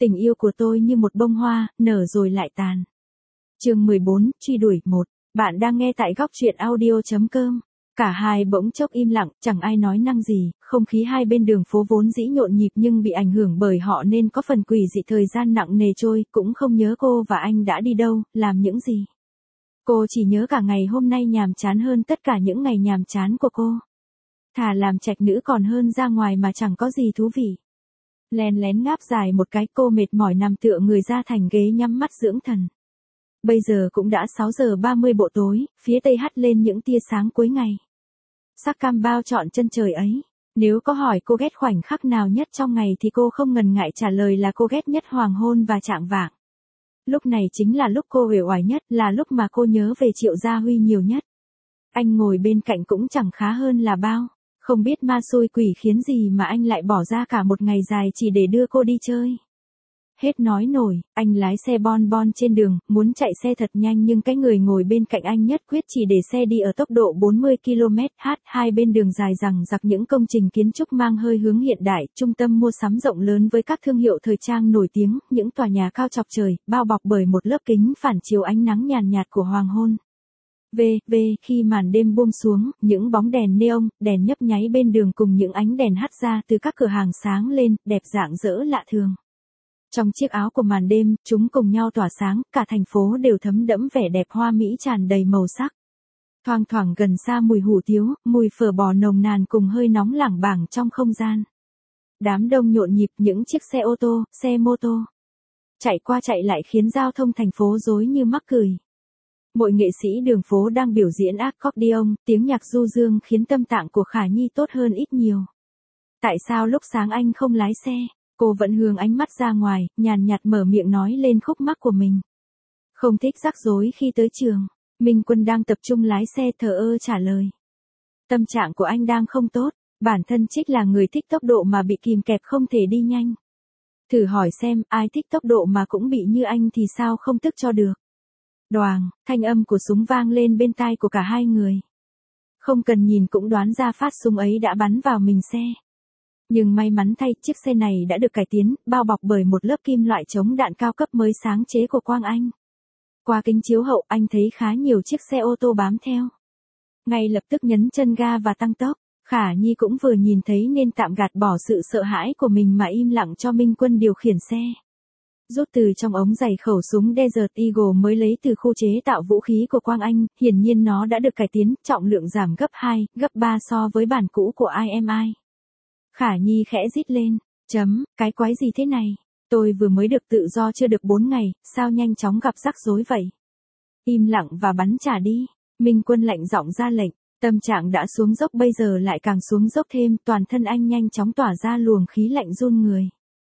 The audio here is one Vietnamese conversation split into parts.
Tình yêu của tôi như một bông hoa, nở rồi lại tàn. Chương 14, truy đuổi 1. Bạn đang nghe tại góc truyện audio.com. Cả hai bỗng chốc im lặng, chẳng ai nói năng gì, không khí hai bên đường phố vốn dĩ nhộn nhịp nhưng bị ảnh hưởng bởi họ nên có phần quỷ dị, thời gian nặng nề trôi, cũng không nhớ cô và anh đã đi đâu, làm những gì. Cô chỉ nhớ cả ngày hôm nay nhàm chán hơn tất cả những ngày nhàm chán của cô. Thà làm trạch nữ còn hơn ra ngoài mà chẳng có gì thú vị. Lén lén ngáp dài một cái, cô mệt mỏi nằm tựa người ra thành ghế nhắm mắt dưỡng thần. Bây giờ cũng đã 6 giờ 30 bộ tối, phía tây hắt lên những tia sáng cuối ngày. Sắc cam bao trọn chân trời ấy. Nếu có hỏi cô ghét khoảnh khắc nào nhất trong ngày thì cô không ngần ngại trả lời là cô ghét nhất hoàng hôn và chạng vạng. Lúc này chính là lúc cô uể oải nhất, là lúc mà cô nhớ về Triệu Gia Huy nhiều nhất. Anh ngồi bên cạnh cũng chẳng khá hơn là bao. Không biết ma xui quỷ khiến gì mà anh lại bỏ ra cả một ngày dài chỉ để đưa cô đi chơi. Hết nói nổi, anh lái xe bon bon trên đường, muốn chạy xe thật nhanh nhưng cái người ngồi bên cạnh anh nhất quyết chỉ để xe đi ở tốc độ 40 km/h. Hai bên đường dài dằng dặc những công trình kiến trúc mang hơi hướng hiện đại, trung tâm mua sắm rộng lớn với các thương hiệu thời trang nổi tiếng, những tòa nhà cao chọc trời, bao bọc bởi một lớp kính phản chiếu ánh nắng nhàn nhạt của hoàng hôn. Khi màn đêm buông xuống, những bóng đèn neon, đèn nhấp nháy bên đường cùng những ánh đèn hắt ra từ các cửa hàng sáng lên, đẹp rạng rỡ lạ thường. Trong chiếc áo của màn đêm, chúng cùng nhau tỏa sáng, cả thành phố đều thấm đẫm vẻ đẹp hoa mỹ tràn đầy màu sắc. Thoang thoảng gần xa mùi hủ tiếu, mùi phở bò nồng nàn cùng hơi nóng lảng bảng trong không gian. Đám đông nhộn nhịp, những chiếc xe ô tô, xe mô tô chạy qua chạy lại khiến giao thông thành phố rối như mắc cười. Mỗi nghệ sĩ đường phố đang biểu diễn accordion, tiếng nhạc du dương khiến tâm trạng của Khả Nhi tốt hơn ít nhiều. Tại sao lúc sáng anh không lái xe? Cô vẫn hướng ánh mắt ra ngoài, nhàn nhạt mở miệng nói lên khúc mắc của mình. Không thích rắc rối khi tới trường. Minh Quân đang tập trung lái xe thờ ơ trả lời. Tâm trạng của anh đang không tốt, bản thân Trích là người thích tốc độ mà bị kìm kẹp không thể đi nhanh. Thử hỏi xem, ai thích tốc độ mà cũng bị như anh thì sao không tức cho được. Đoàng, thanh âm của súng vang lên bên tai của cả hai người. Không cần nhìn cũng đoán ra phát súng ấy đã bắn vào mình xe. Nhưng may mắn thay, chiếc xe này đã được cải tiến, bao bọc bởi một lớp kim loại chống đạn cao cấp mới sáng chế của Quang Anh. Qua kính chiếu hậu, anh thấy khá nhiều chiếc xe ô tô bám theo. Ngay lập tức nhấn chân ga và tăng tốc. Khả Nhi cũng vừa nhìn thấy nên tạm gạt bỏ sự sợ hãi của mình mà im lặng cho Minh Quân điều khiển xe. Rút từ trong ống giày khẩu súng Desert Eagle mới lấy từ khu chế tạo vũ khí của Quang Anh, hiển nhiên nó đã được cải tiến, trọng lượng giảm gấp 2, gấp 3 so với bản cũ của IMI. Khả Nhi khẽ rít lên, cái quái gì thế này? Tôi vừa mới được tự do chưa được 4 ngày, sao nhanh chóng gặp rắc rối vậy? Im lặng và bắn trả đi. Minh Quân lạnh giọng ra lệnh, tâm trạng đã xuống dốc bây giờ lại càng xuống dốc thêm, toàn thân anh nhanh chóng tỏa ra luồng khí lạnh run người.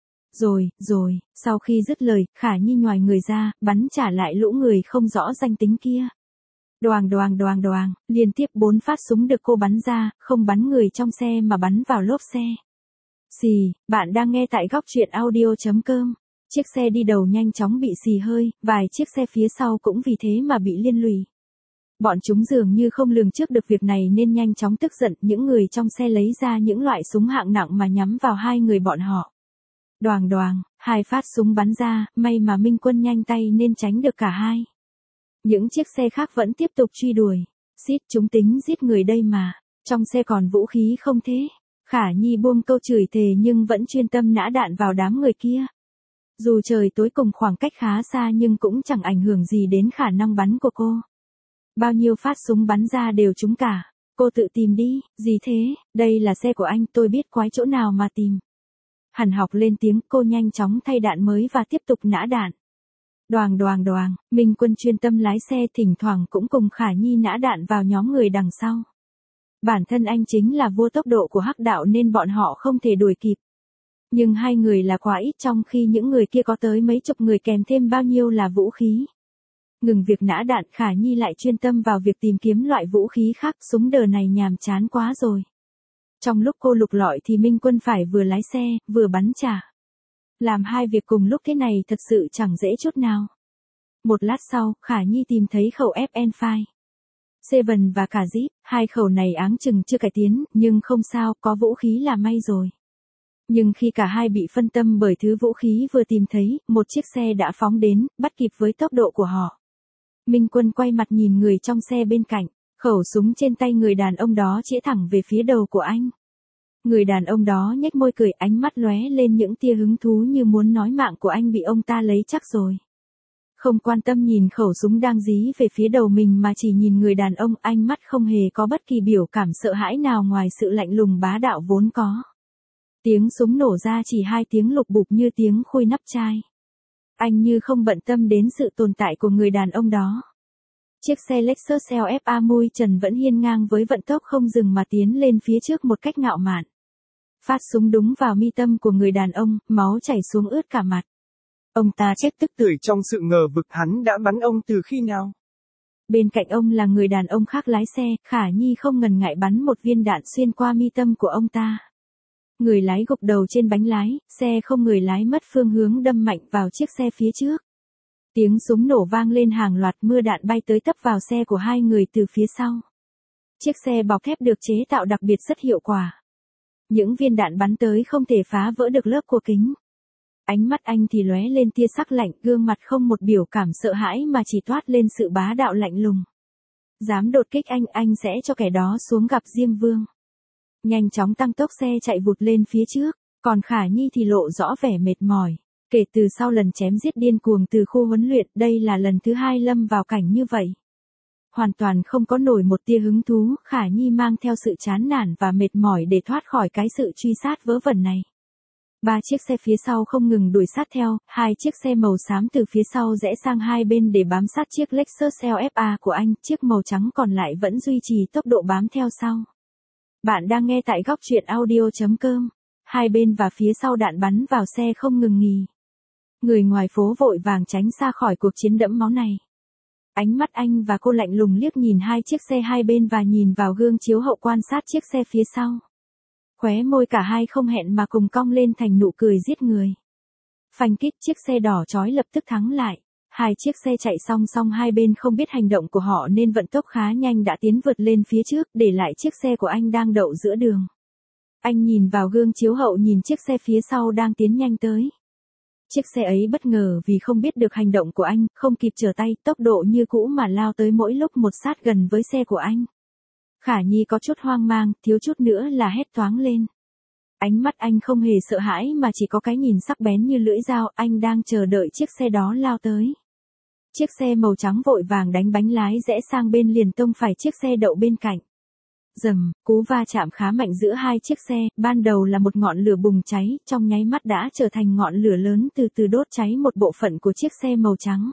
Rồi, sau khi dứt lời, Khả Nhi nhoài người ra, bắn trả lại lũ người không rõ danh tính kia. Đoàng, liên tiếp 4 phát súng được cô bắn ra, không bắn người trong xe mà bắn vào lốp xe. Xì, bạn đang nghe tại góc truyện audio.com. Chiếc xe đi đầu nhanh chóng bị xì hơi, vài chiếc xe phía sau cũng vì thế mà bị liên lụy. Bọn chúng dường như không lường trước được việc này nên nhanh chóng tức giận, những người trong xe lấy ra những loại súng hạng nặng mà nhắm vào hai người bọn họ. Đoàng, 2 phát súng bắn ra, may mà Minh Quân nhanh tay nên tránh được cả hai. Những chiếc xe khác vẫn tiếp tục truy đuổi. Xít, chúng tính giết người đây mà. Trong xe còn vũ khí không thế? Khả Nhi buông câu chửi thề nhưng vẫn chuyên tâm nã đạn vào đám người kia. Dù trời tối cùng khoảng cách khá xa nhưng cũng chẳng ảnh hưởng gì đến khả năng bắn của cô. Bao nhiêu phát súng bắn ra đều trúng cả. Cô tự tìm đi, gì thế? Đây là xe của anh, tôi biết quái chỗ nào mà tìm. Hàn Học lên tiếng, cô nhanh chóng thay đạn mới và tiếp tục nã đạn. Đoàng, Minh Quân chuyên tâm lái xe, thỉnh thoảng cũng cùng Khả Nhi nã đạn vào nhóm người đằng sau. Bản thân anh chính là vua tốc độ của hắc đạo nên bọn họ không thể đuổi kịp. Nhưng hai người là quá ít trong khi những người kia có tới mấy chục người kèm thêm bao nhiêu là vũ khí. Ngừng việc nã đạn, Khả Nhi lại chuyên tâm vào việc tìm kiếm loại vũ khí khác, súng đờ này nhàm chán quá rồi. Trong lúc cô lục lọi thì Minh Quân phải vừa lái xe, vừa bắn trả. Làm hai việc cùng lúc thế này thật sự chẳng dễ chút nào. Một lát sau, Khả Nhi tìm thấy khẩu FN5. Seven và cả Zip, hai khẩu này áng chừng chưa cải tiến, nhưng không sao, có vũ khí là may rồi. Nhưng khi cả hai bị phân tâm bởi thứ vũ khí vừa tìm thấy, một chiếc xe đã phóng đến, bắt kịp với tốc độ của họ. Minh Quân quay mặt nhìn người trong xe bên cạnh, khẩu súng trên tay người đàn ông đó chĩa thẳng về phía đầu của anh. Người đàn ông đó nhếch môi cười, ánh mắt lóe lên những tia hứng thú như muốn nói mạng của anh bị ông ta lấy chắc rồi. Không quan tâm nhìn khẩu súng đang dí về phía đầu mình mà chỉ nhìn người đàn ông, ánh mắt không hề có bất kỳ biểu cảm sợ hãi nào ngoài sự lạnh lùng bá đạo vốn có. Tiếng súng nổ ra chỉ 2 tiếng lục bụp như tiếng khui nắp chai. Anh như không bận tâm đến sự tồn tại của người đàn ông đó. Chiếc xe Lexus LFA mui trần vẫn hiên ngang với vận tốc không dừng mà tiến lên phía trước một cách ngạo mạn. Phát súng đúng vào mi tâm của người đàn ông, máu chảy xuống ướt cả mặt. Ông ta chết tức tưởi trong sự ngờ vực, hắn đã bắn ông từ khi nào? Bên cạnh ông là người đàn ông khác lái xe, Khả Nhi không ngần ngại bắn một viên đạn xuyên qua mi tâm của ông ta. Người lái gục đầu trên bánh lái, xe không người lái mất phương hướng đâm mạnh vào chiếc xe phía trước. Tiếng súng nổ vang lên hàng loạt, mưa đạn bay tới tấp vào xe của hai người từ phía sau. Chiếc xe bọc thép được chế tạo đặc biệt rất hiệu quả. Những viên đạn bắn tới không thể phá vỡ được lớp của kính. Ánh mắt anh thì lóe lên tia sắc lạnh, gương mặt không một biểu cảm sợ hãi mà chỉ toát lên sự bá đạo lạnh lùng. Dám đột kích anh sẽ cho kẻ đó xuống gặp Diêm Vương. Nhanh chóng tăng tốc xe chạy vụt lên phía trước, còn Khả Nhi thì lộ rõ vẻ mệt mỏi. Kể từ sau lần chém giết điên cuồng từ khu huấn luyện, đây là lần thứ 2 lâm vào cảnh như vậy. Hoàn toàn không có nổi một tia hứng thú, Khả Nhi mang theo sự chán nản và mệt mỏi để thoát khỏi cái sự truy sát vớ vẩn này. 3 chiếc xe phía sau không ngừng đuổi sát theo, 2 chiếc xe màu xám từ phía sau rẽ sang hai bên để bám sát chiếc Lexus LFA của anh, chiếc màu trắng còn lại vẫn duy trì tốc độ bám theo sau. Bạn đang nghe tại góc truyện audio.com. Hai bên và phía sau đạn bắn vào xe không ngừng nghỉ. Người ngoài phố vội vàng tránh xa khỏi cuộc chiến đẫm máu này. Ánh mắt anh và cô lạnh lùng liếc nhìn hai chiếc xe hai bên và nhìn vào gương chiếu hậu quan sát chiếc xe phía sau. Khóe môi cả hai không hẹn mà cùng cong lên thành nụ cười giết người. Phanh kít, chiếc xe đỏ chói lập tức thắng lại. Hai chiếc xe chạy song song hai bên không biết hành động của họ nên vận tốc khá nhanh đã tiến vượt lên phía trước, để lại chiếc xe của anh đang đậu giữa đường. Anh nhìn vào gương chiếu hậu nhìn chiếc xe phía sau đang tiến nhanh tới. Chiếc xe ấy bất ngờ vì không biết được hành động của anh, không kịp trở tay, tốc độ như cũ mà lao tới mỗi lúc một sát gần với xe của anh. Khả Nhi có chút hoang mang, thiếu chút nữa là hét toáng lên. Ánh mắt anh không hề sợ hãi mà chỉ có cái nhìn sắc bén như lưỡi dao, anh đang chờ đợi chiếc xe đó lao tới. Chiếc xe màu trắng vội vàng đánh bánh lái rẽ sang bên liền tông phải chiếc xe đậu bên cạnh. Rầm, cú va chạm khá mạnh giữa hai chiếc xe, ban đầu là một ngọn lửa bùng cháy, trong nháy mắt đã trở thành ngọn lửa lớn từ từ đốt cháy một bộ phận của chiếc xe màu trắng.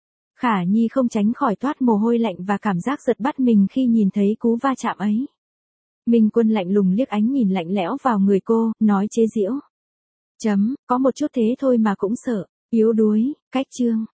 Khả Nhi không tránh khỏi toát mồ hôi lạnh và cảm giác giật bắn mình khi nhìn thấy cú va chạm ấy. Minh Quân lạnh lùng liếc ánh nhìn lạnh lẽo vào người cô, nói chế giễu. Có một chút thế thôi mà cũng sợ, yếu đuối, cách chương.